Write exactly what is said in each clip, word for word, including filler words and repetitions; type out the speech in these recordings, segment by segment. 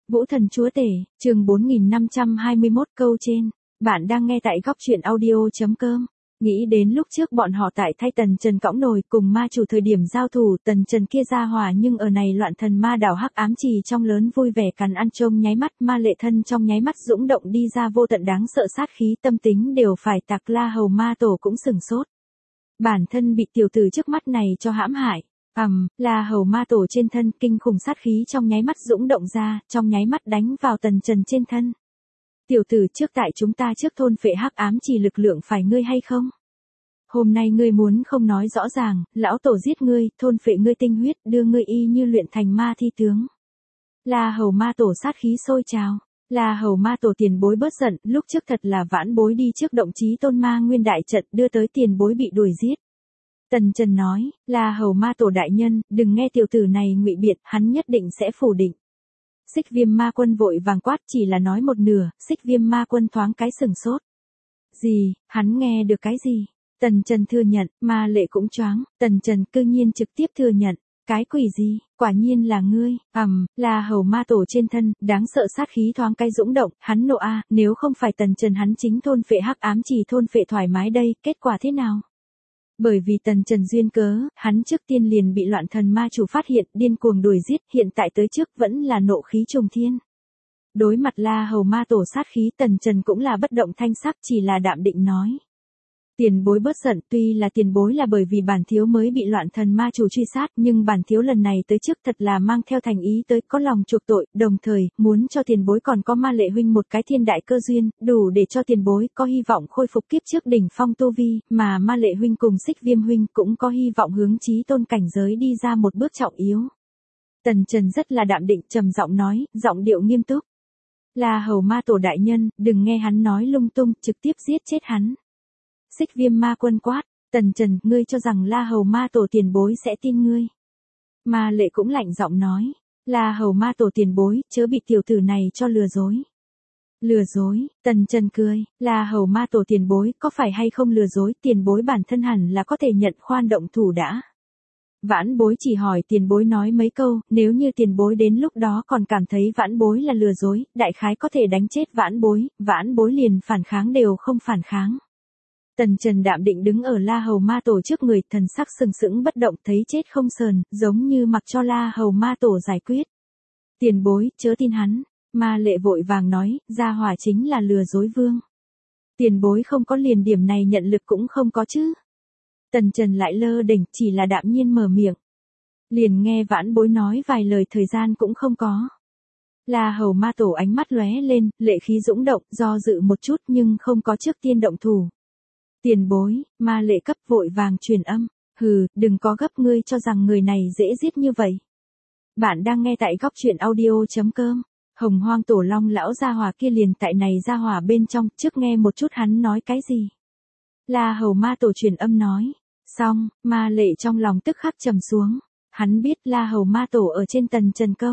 Vũ Thần Chúa Tể, chương bốn nghìn năm trăm hai mươi mốt câu trên. Bạn đang nghe tại góc truyện audio.com. Nghĩ đến lúc trước bọn họ tại thay Tần Trần cõng nồi cùng ma chủ thời điểm giao thủ, Tần Trần kia ra hỏa nhưng ở này loạn thần ma đảo hắc ám trì trong lớn vui vẻ cắn ăn trông nháy mắt, ma lệ thân trong nháy mắt dũng động đi ra vô tận đáng sợ sát khí, tâm tính đều phải tạc. La Hầu ma tổ cũng sừng sốt. Bản thân bị tiểu tử trước mắt này cho hãm hại. Ầm, um, La Hầu ma tổ trên thân kinh khủng sát khí trong nháy mắt dũng động ra, trong nháy mắt đánh vào Tần Trần trên thân. Tiểu tử, trước tại chúng ta trước thôn phệ hắc ám trì lực lượng phải ngươi hay không? Hôm nay ngươi muốn không nói rõ ràng, lão tổ giết ngươi, thôn phệ ngươi tinh huyết, đưa ngươi y như luyện thành ma thi tướng. La Hầu ma tổ sát khí sôi trào. La Hầu ma tổ tiền bối bớt giận, lúc trước thật là vãn bối đi trước động chí tôn ma nguyên đại trận đưa tới tiền bối bị đuổi giết. Tần Trần nói, La Hầu ma tổ đại nhân, đừng nghe tiểu tử này ngụy biện, hắn nhất định sẽ phủ định. Xích Viêm ma quân vội vàng quát, chỉ là nói một nửa, Xích Viêm ma quân thoáng cái sừng sốt. Gì, hắn nghe được cái gì? Tần Trần thừa nhận, ma lệ cũng choáng, Tần Trần cư nhiên trực tiếp thừa nhận. Cái quỷ gì, quả nhiên là ngươi. Ầm, um, La Hầu ma tổ trên thân, đáng sợ sát khí thoáng cái dũng động, hắn nộ a, nếu không phải Tần Trần hắn chính thôn phệ hắc ám chỉ thôn phệ thoải mái đây, kết quả thế nào? Bởi vì Tần Trần duyên cớ, hắn trước tiên liền bị loạn thần ma chủ phát hiện, điên cuồng đuổi giết, hiện tại tới trước vẫn là nộ khí trùng thiên. Đối mặt La Hầu ma tổ sát khí, Tần Trần cũng là bất động thanh sắc, chỉ là đạm định nói. Tiền bối bớt giận, tuy là tiền bối là bởi vì bản thiếu mới bị loạn thần ma chủ truy sát, nhưng bản thiếu lần này tới trước thật là mang theo thành ý tới, có lòng chuộc tội, đồng thời, muốn cho tiền bối còn có ma lệ huynh một cái thiên đại cơ duyên, đủ để cho tiền bối có hy vọng khôi phục kiếp trước đỉnh phong tu vi, mà ma lệ huynh cùng Xích Viêm huynh cũng có hy vọng hướng chí tôn cảnh giới đi ra một bước trọng yếu. Tần Trần rất là đạm định, trầm giọng nói, giọng điệu nghiêm túc. La Hầu ma tổ đại nhân, đừng nghe hắn nói lung tung, trực tiếp giết chết hắn. Xích Viêm ma quân quát, Tần Trần, ngươi cho rằng La Hầu ma tổ tiền bối sẽ tin ngươi. Ma lệ cũng lạnh giọng nói, La Hầu ma tổ tiền bối, chớ bị tiểu tử này cho lừa dối. Lừa dối, Tần Trần cười, La Hầu ma tổ tiền bối, có phải hay không lừa dối, tiền bối bản thân hẳn là có thể nhận khoan động thủ đã. Vãn bối chỉ hỏi tiền bối nói mấy câu, nếu như tiền bối đến lúc đó còn cảm thấy vãn bối là lừa dối, đại khái có thể đánh chết vãn bối, vãn bối liền phản kháng đều không phản kháng. Tần Trần đạm định đứng ở La Hầu ma tổ trước người, thần sắc sừng sững bất động, thấy chết không sờn, giống như mặc cho La Hầu ma tổ giải quyết. Tiền bối, chớ tin hắn. Ma lệ vội vàng nói, gia hỏa chính là lừa dối vương. Tiền bối không có liền điểm này nhận lực cũng không có chứ. Tần Trần lại lơ đỉnh, chỉ là đạm nhiên mở miệng. Liền nghe vãn bối nói vài lời thời gian cũng không có. La Hầu ma tổ ánh mắt lóe lên, lệ khí dũng động, do dự một chút nhưng không có trước tiên động thủ. Tiền bối, ma lệ cấp vội vàng truyền âm, hừ, đừng có gấp, ngươi cho rằng người này dễ giết như vậy. Bạn đang nghe tại góc truyện audio.com, Hồng Hoang tổ long lão gia hỏa kia liền tại này gia hỏa bên trong, trước nghe một chút hắn nói cái gì. La Hầu ma tổ truyền âm nói, xong, ma lệ trong lòng tức khắc trầm xuống, hắn biết La Hầu ma tổ ở trên Tần Trần câu.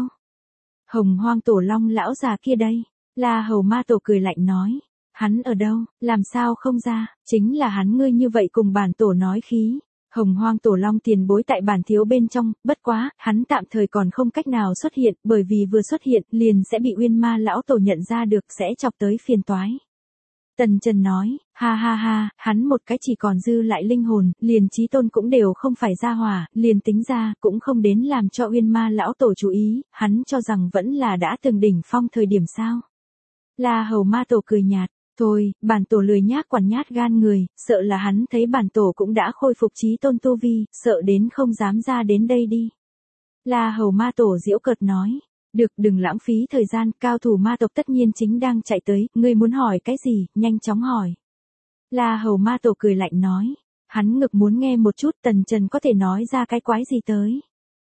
Hồng Hoang tổ long lão già kia đây, La Hầu ma tổ cười lạnh nói. Hắn ở đâu, làm sao không ra, chính là hắn ngươi như vậy cùng bản tổ nói khí. Hồng Hoang tổ long tiền bối tại bản thiếu bên trong, bất quá, hắn tạm thời còn không cách nào xuất hiện, bởi vì vừa xuất hiện, liền sẽ bị Uyên Ma lão tổ nhận ra được, sẽ chọc tới phiền toái. Tần Trần nói, ha ha ha, hắn một cái chỉ còn dư lại linh hồn, liền chí tôn cũng đều không phải ra hỏa, liền tính ra, cũng không đến làm cho Uyên Ma lão tổ chú ý, hắn cho rằng vẫn là đã từng đỉnh phong thời điểm sao. La Hầu ma tổ cười nhạt. Thôi, bản tổ lười nhác quản nhát gan người, sợ là hắn thấy bản tổ cũng đã khôi phục chí tôn tu vi, sợ đến không dám ra đến đây đi. La Hầu ma tổ giễu cợt nói, được, đừng lãng phí thời gian, cao thủ ma tộc tất nhiên chính đang chạy tới, ngươi muốn hỏi cái gì, nhanh chóng hỏi. La Hầu ma tổ cười lạnh nói, hắn ngực muốn nghe một chút, Tần Trần có thể nói ra cái quái gì tới.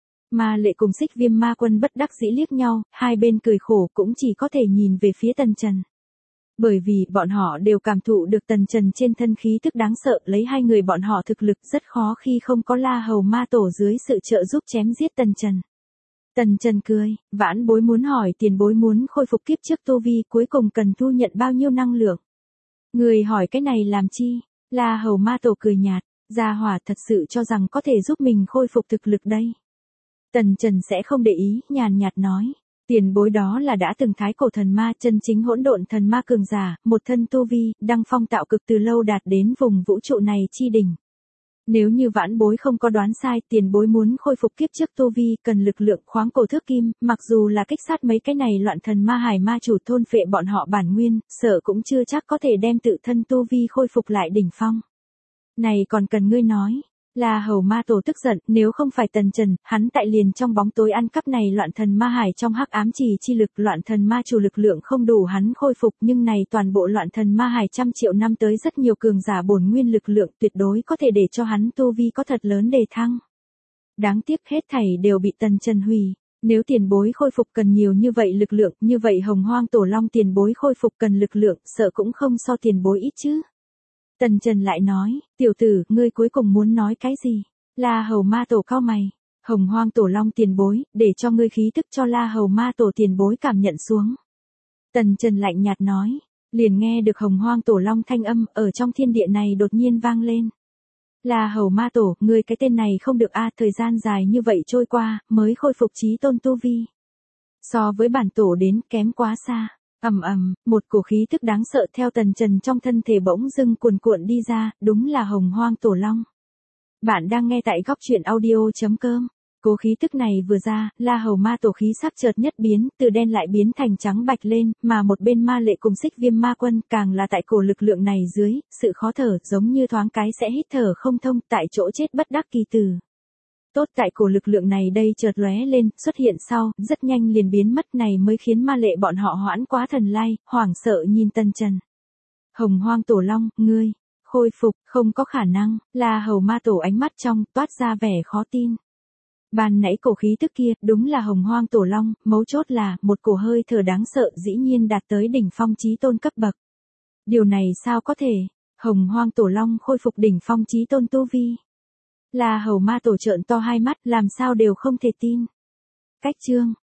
Ma lệ cùng Xích Viêm ma quân bất đắc dĩ liếc nhau, hai bên cười khổ cũng chỉ có thể nhìn về phía Tần Trần. Bởi vì, bọn họ đều cảm thụ được Tần Trần trên thân khí tức đáng sợ, lấy hai người bọn họ thực lực rất khó khi không có La Hầu ma tổ dưới sự trợ giúp chém giết Tần Trần. Tần Trần cười, vãn bối muốn hỏi tiền bối muốn khôi phục kiếp trước tu vi cuối cùng cần thu nhận bao nhiêu năng lượng. Người hỏi cái này làm chi? La Hầu ma tổ cười nhạt, gia hỏa thật sự cho rằng có thể giúp mình khôi phục thực lực đây. Tần Trần sẽ không để ý, nhàn nhạt nói. Tiền bối đó là đã từng thái cổ thần ma, chân chính hỗn độn thần ma cường giả, một thân tu vi, đăng phong tạo cực từ lâu đạt đến vùng vũ trụ này chi đỉnh. Nếu như vãn bối không có đoán sai, tiền bối muốn khôi phục kiếp trước tu vi, cần lực lượng khoáng cổ thước kim, mặc dù là kích sát mấy cái này loạn thần ma hải ma chủ thôn phệ bọn họ bản nguyên, sợ cũng chưa chắc có thể đem tự thân tu vi khôi phục lại đỉnh phong. Này còn cần ngươi nói. La Hầu Ma Tổ tức giận, nếu không phải Tần Trần, hắn tại liền trong bóng tối ăn cắp này loạn thần ma hải trong hắc ám trì chi lực, loạn thần ma chủ lực lượng không đủ hắn khôi phục, nhưng này toàn bộ loạn thần ma hải trăm triệu năm tới rất nhiều cường giả bổn nguyên lực lượng tuyệt đối có thể để cho hắn tu vi có thật lớn đề thăng. Đáng tiếc hết thảy đều bị Tần Trần hủy. Nếu tiền bối khôi phục cần nhiều như vậy lực lượng, như vậy Hồng Hoang Tổ Long tiền bối khôi phục cần lực lượng, sợ cũng không so tiền bối ít chứ. Tần Trần lại nói, tiểu tử, ngươi cuối cùng muốn nói cái gì? La Hầu Ma Tổ cau mày. Hồng Hoang Tổ Long tiền bối, để cho ngươi khí tức cho La Hầu Ma Tổ tiền bối cảm nhận xuống. Tần Trần lạnh nhạt nói, liền nghe được Hồng Hoang Tổ Long thanh âm, ở trong thiên địa này đột nhiên vang lên. La Hầu Ma Tổ, ngươi cái tên này không được a, thời gian dài như vậy trôi qua, mới khôi phục chí tôn tu vi. So với bản tổ đến, kém quá xa. Ầm ầm, một cổ khí tức đáng sợ theo Tần Trần trong thân thể bỗng dưng cuồn cuộn đi ra, đúng là Hồng Hoang Tổ Long. Bạn đang nghe tại góc truyện audio chấm com. Cố khí tức này vừa ra, La Hầu Ma Tổ khí sắc chợt nhất biến, từ đen lại biến thành trắng bạch lên, mà một bên Ma Lệ cùng Xích Viêm Ma Quân, càng là tại cổ lực lượng này dưới, sự khó thở, giống như thoáng cái sẽ hít thở không thông, tại chỗ chết bất đắc kỳ tử. Tốt tại cổ lực lượng này đây chợt lóe lên, xuất hiện sau, rất nhanh liền biến mất, này mới khiến Ma Lệ bọn họ hoãn quá thần lai, hoảng sợ nhìn Tần Trần. Hồng Hoang Tổ Long, ngươi, khôi phục, không có khả năng, La Hầu Ma Tổ ánh mắt trong, toát ra vẻ khó tin. Ban nãy cổ khí tức kia, đúng là Hồng Hoang Tổ Long, mấu chốt là, một cổ hơi thở đáng sợ dĩ nhiên đạt tới đỉnh phong chí tôn cấp bậc. Điều này sao có thể? Hồng Hoang Tổ Long khôi phục đỉnh phong chí tôn tu vi. La Hầu Ma Tổ trợn to hai mắt, làm sao đều không thể tin. Cách chương